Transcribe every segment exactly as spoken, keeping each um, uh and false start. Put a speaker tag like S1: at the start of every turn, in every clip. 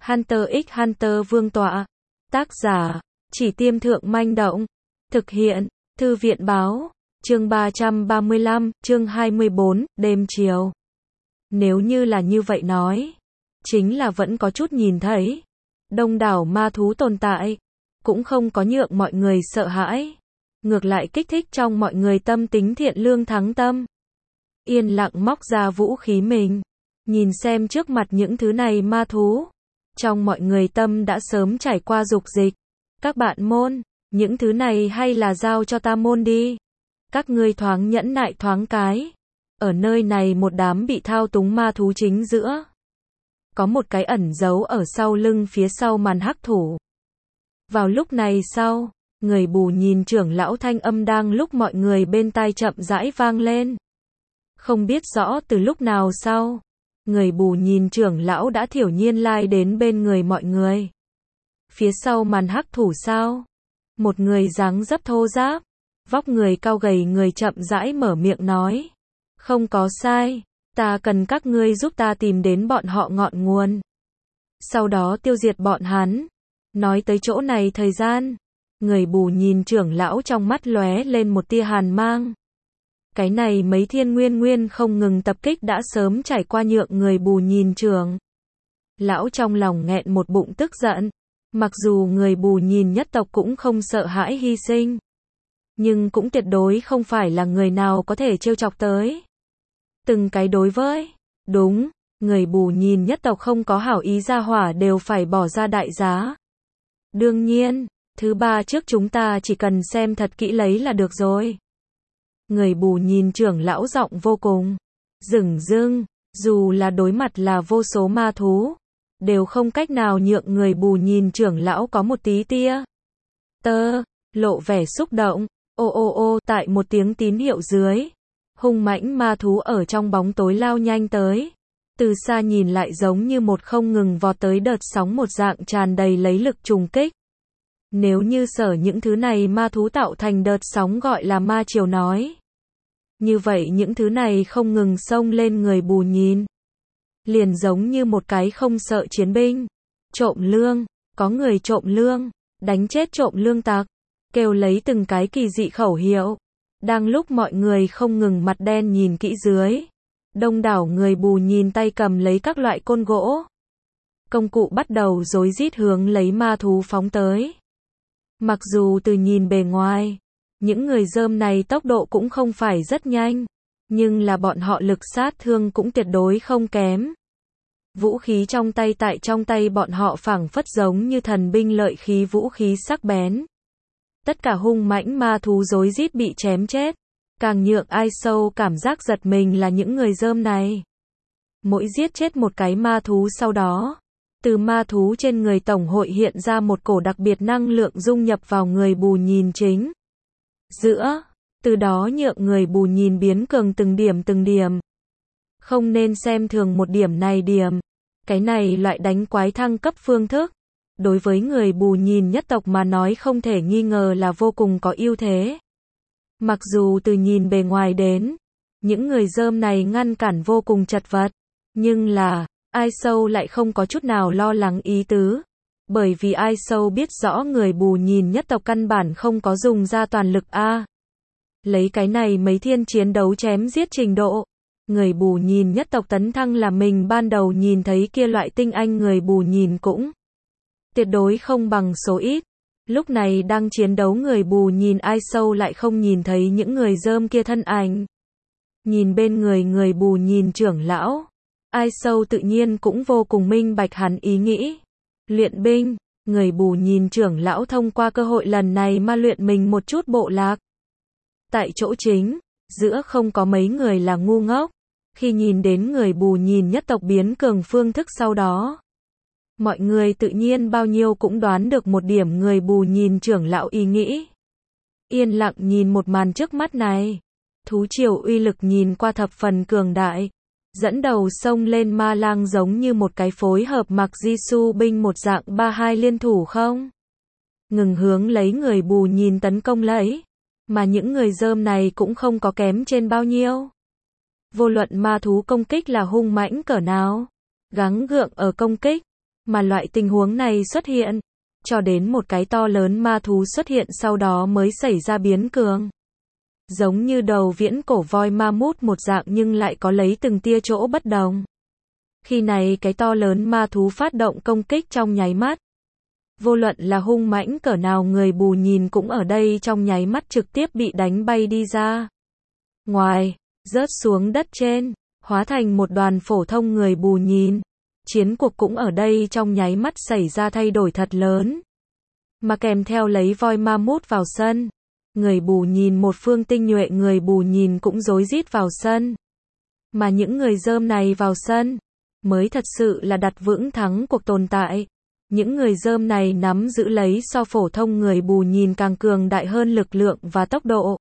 S1: Hunter x Hunter Vương tọa. Tác giả, Chỉ Tiêm Thượng Manh Động. Thực hiện, Thư viện Báo. Chương ba trăm ba mươi lăm, chương hai mươi bốn, đêm chiều. Nếu như là như vậy nói, chính là vẫn có chút nhìn thấy. Đông đảo ma thú tồn tại, cũng không có nhượng mọi người sợ hãi. Ngược lại kích thích trong mọi người tâm tính thiện lương thắng tâm. Yên lặng móc ra vũ khí mình. Nhìn xem trước mặt những thứ này ma thú. Trong mọi người tâm đã sớm trải qua dục dịch. Các bạn môn, những thứ này hay là giao cho ta môn đi. Các ngươi thoáng nhẫn nại thoáng cái. Ở nơi này một đám bị thao túng ma thú chính giữa. Có một cái ẩn giấu ở sau lưng phía sau màn hắc thủ. Vào lúc này sau, người bù nhìn trưởng lão thanh âm đang lúc mọi người bên tai chậm rãi vang lên. Không biết rõ từ lúc nào sau, người bù nhìn trưởng lão đã thiểu nhiên lai đến bên người mọi người. Phía sau màn hắc thủ sao? Một người dáng dấp thô ráp, vóc người cao gầy người chậm rãi mở miệng nói. Không có sai, ta cần các ngươi giúp ta tìm đến bọn họ ngọn nguồn. Sau đó tiêu diệt bọn hắn. Nói tới chỗ này thời gian, người bù nhìn trưởng lão trong mắt lóe lên một tia hàn mang. Cái này mấy thiên nguyên nguyên không ngừng tập kích đã sớm trải qua nhượng người bù nhìn trưởng. Lão trong lòng nghẹn một bụng tức giận. Mặc dù người bù nhìn nhất tộc cũng không sợ hãi hy sinh. Nhưng cũng tuyệt đối không phải là người nào có thể trêu chọc tới. Từng cái đối với, đúng, người bù nhìn nhất tộc không có hảo ý ra hỏa đều phải bỏ ra đại giá. Đương nhiên, thứ ba trước chúng ta chỉ cần xem thật kỹ lấy là được rồi. Người bù nhìn trưởng lão giọng vô cùng dửng dưng, dù là đối mặt là vô số ma thú, đều không cách nào nhượng người bù nhìn trưởng lão có một tí tia tơ, lộ vẻ xúc động. Ô ô ô, tại một tiếng tín hiệu dưới, hung mãnh ma thú ở trong bóng tối lao nhanh tới. Từ xa nhìn lại giống như một không ngừng vọt tới đợt sóng một dạng tràn đầy lấy lực trùng kích. Nếu như sở những thứ này ma thú tạo thành đợt sóng gọi là ma triều nói. Như vậy những thứ này không ngừng xông lên người bù nhìn. Liền giống như một cái không sợ chiến binh. Trộm lương, có người trộm lương, đánh chết trộm lương tặc, kêu lấy từng cái kỳ dị khẩu hiệu. Đang lúc mọi người không ngừng mặt đen nhìn kỹ dưới. Đông đảo người bù nhìn tay cầm lấy các loại côn gỗ. Công cụ bắt đầu rối rít hướng lấy ma thú phóng tới. Mặc dù từ nhìn bề ngoài, những người rơm này tốc độ cũng không phải rất nhanh, nhưng là bọn họ lực sát thương cũng tuyệt đối không kém. Vũ khí trong tay tại trong tay bọn họ phảng phất giống như thần binh lợi khí vũ khí sắc bén. Tất cả hung mãnh ma thú rối rít bị chém chết. Càng nhượng ai sâu cảm giác giật mình là những người rơm này. Mỗi giết chết một cái ma thú sau đó, từ ma thú trên người tổng hội hiện ra một cổ đặc biệt năng lượng dung nhập vào người bù nhìn chính giữa, từ đó nhượng người bù nhìn biến cường từng điểm từng điểm. Không nên xem thường một điểm này điểm. Cái này loại đánh quái thăng cấp phương thức, đối với người bù nhìn nhất tộc mà nói không thể nghi ngờ là vô cùng có ưu thế. Mặc dù từ nhìn bề ngoài đến, những người rơm này ngăn cản vô cùng chật vật, nhưng là, ai sâu lại không có chút nào lo lắng ý tứ. Bởi vì ai sâu biết rõ người bù nhìn nhất tộc căn bản không có dùng ra toàn lực a. Lấy cái này mấy thiên chiến đấu chém giết trình độ, người bù nhìn nhất tộc tấn thăng là mình ban đầu nhìn thấy kia loại tinh anh người bù nhìn cũng tuyệt đối không bằng số ít. Lúc này đang chiến đấu người bù nhìn ai sâu lại không nhìn thấy những người rơm kia thân ảnh. Nhìn bên người người bù nhìn trưởng lão, ai sâu tự nhiên cũng vô cùng minh bạch hắn ý nghĩ. Luyện binh, người bù nhìn trưởng lão thông qua cơ hội lần này mà luyện mình một chút bộ lạc. Tại chỗ chính, giữa không có mấy người là ngu ngốc. Khi nhìn đến người bù nhìn nhất tộc biến cường phương thức sau đó, mọi người tự nhiên bao nhiêu cũng đoán được một điểm người bù nhìn trưởng lão ý nghĩ. Yên lặng nhìn một màn trước mắt này. Thú triều uy lực nhìn qua thập phần cường đại. Dẫn đầu xông lên ma lang giống như một cái phối hợp mặc Jisoo binh một dạng ba hai liên thủ không? Ngừng hướng lấy người bù nhìn tấn công lấy. Mà những người rơm này cũng không có kém trên bao nhiêu. Vô luận ma thú công kích là hung mãnh cỡ nào, gắng gượng ở công kích, Mà loại tình huống này xuất hiện, cho đến một cái to lớn ma thú xuất hiện sau đó mới xảy ra biến cường. Giống như đầu viễn cổ voi ma mút một dạng nhưng lại có lấy từng tia chỗ bất đồng. Khi này cái to lớn ma thú phát động công kích trong nháy mắt. Vô luận là hung mãnh cỡ nào người bù nhìn cũng ở đây trong nháy mắt trực tiếp bị đánh bay đi ra. Ngoài, rớt xuống đất trên, hóa thành một đoàn phổ thông người bù nhìn. Chiến cuộc cũng ở đây trong nháy mắt xảy ra thay đổi thật lớn. Mà kèm theo lấy voi ma mút vào sân. Người bù nhìn một phương tinh nhuệ người bù nhìn cũng rối rít vào sân. Mà những người dơm này vào sân, mới thật sự là đặt vững thắng cuộc tồn tại. Những người dơm này nắm giữ lấy so phổ thông người bù nhìn càng cường đại hơn lực lượng và tốc độ.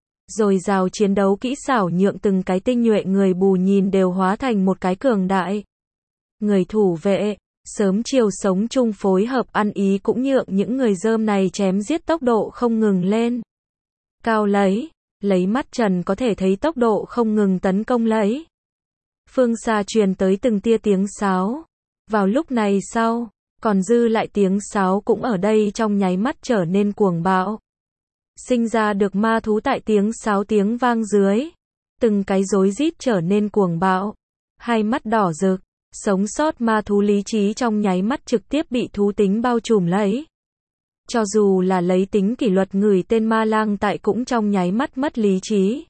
S1: Rồi rào chiến đấu kỹ xảo nhượng từng cái tinh nhuệ người bù nhìn đều hóa thành một cái cường đại. Người thủ vệ, sớm chiều sống chung phối hợp ăn ý cũng nhượng những người dơm này chém giết tốc độ không ngừng lên. Cao lấy, lấy mắt trần có thể thấy tốc độ không ngừng tấn công lấy. Phương xa truyền tới từng tia tiếng sáo. Vào lúc này sau, còn dư lại tiếng sáo cũng ở đây trong nháy mắt trở nên cuồng bạo. Sinh ra được ma thú tại tiếng sáo tiếng vang dưới. Từng cái rối rít trở nên cuồng bạo. Hai mắt đỏ rực, sống sót ma thú lý trí trong nháy mắt trực tiếp bị thú tính bao trùm lấy. Cho dù là lấy tính kỷ luật người tên ma lang tại cũng trong nháy mắt mất lý trí.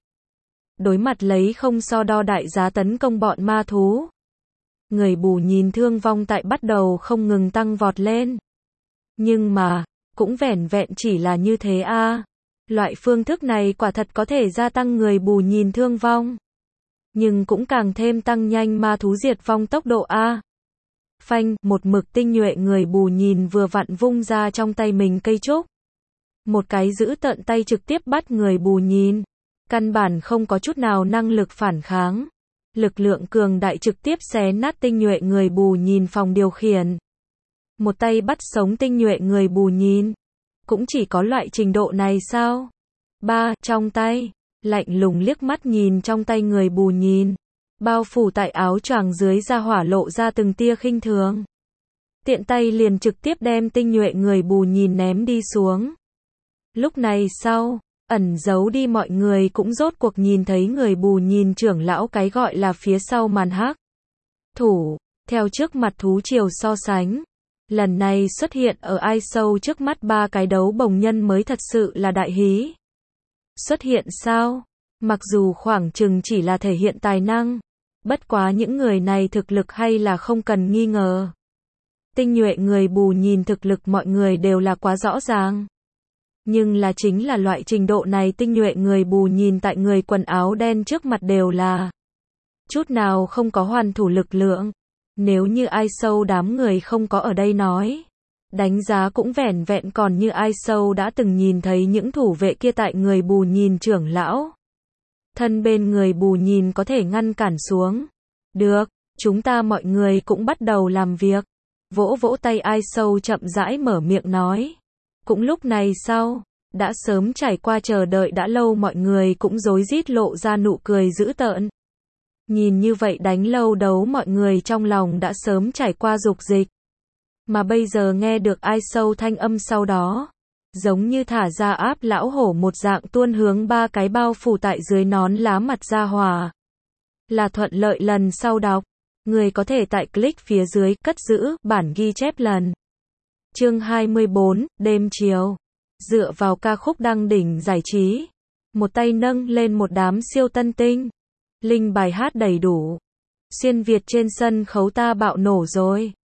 S1: Đối mặt lấy không so đo đại giá tấn công bọn ma thú. Người bù nhìn thương vong tại bắt đầu không ngừng tăng vọt lên. Nhưng mà, cũng vẻn vẹn chỉ là như thế a. À. Loại phương thức này quả thật có thể gia tăng người bù nhìn thương vong. Nhưng cũng càng thêm tăng nhanh ma thú diệt vong tốc độ a. À. Phanh, một mực tinh nhuệ người bù nhìn vừa vặn vung ra trong tay mình cây trúc. Một cái giữ tợn tay trực tiếp bắt người bù nhìn. Căn bản không có chút nào năng lực phản kháng. Lực lượng cường đại trực tiếp xé nát tinh nhuệ người bù nhìn phòng điều khiển. Một tay bắt sống tinh nhuệ người bù nhìn. Cũng chỉ có loại trình độ này sao? Ba, trong tay. Lạnh lùng liếc mắt nhìn trong tay người bù nhìn. Bao phủ tại áo choàng dưới da hỏa lộ ra từng tia khinh thường. Tiện tay liền trực tiếp đem tinh nhuệ người bù nhìn ném đi xuống. Lúc này sau, ẩn giấu đi mọi người cũng rốt cuộc nhìn thấy người bù nhìn trưởng lão cái gọi là phía sau màn hắc. Thủ, theo trước mặt thú triều so sánh. Lần này xuất hiện ở ai sâu trước mắt ba cái đấu bồng nhân mới thật sự là đại hí. Xuất hiện sao? Mặc dù khoảng chừng chỉ là thể hiện tài năng. Bất quá những người này thực lực hay là không cần nghi ngờ. Tinh nhuệ người bù nhìn thực lực mọi người đều là quá rõ ràng. Nhưng là chính là loại trình độ này tinh nhuệ người bù nhìn tại người quần áo đen trước mặt đều là chút nào không có hoàn thủ lực lượng. Nếu như ai sâu đám người không có ở đây nói. Đánh giá cũng vẻn vẹn còn như ai sâu đã từng nhìn thấy những thủ vệ kia tại người bù nhìn trưởng lão. Thân bên người bù nhìn có thể ngăn cản xuống. Được, chúng ta mọi người cũng bắt đầu làm việc. Vỗ vỗ tay ai sâu chậm rãi mở miệng nói. Cũng lúc này sau, đã sớm trải qua chờ đợi đã lâu mọi người cũng rối rít lộ ra nụ cười dữ tợn. Nhìn như vậy đánh lâu đấu mọi người trong lòng đã sớm trải qua dục dịch. Mà bây giờ nghe được ai sâu thanh âm sau đó. Giống như thả ra áp lão hổ một dạng tuôn hướng ba cái bao phủ tại dưới nón lá mặt ra hòa. Là thuận lợi lần sau đọc. Người có thể tại click phía dưới cất giữ bản ghi chép lần. Chương hai mươi bốn, đêm chiều. Dựa vào ca khúc đăng đỉnh giải trí. Một tay nâng lên một đám siêu tân tinh. Linh bài hát đầy đủ. Xuyên Việt trên sân khấu ta bạo nổ rồi.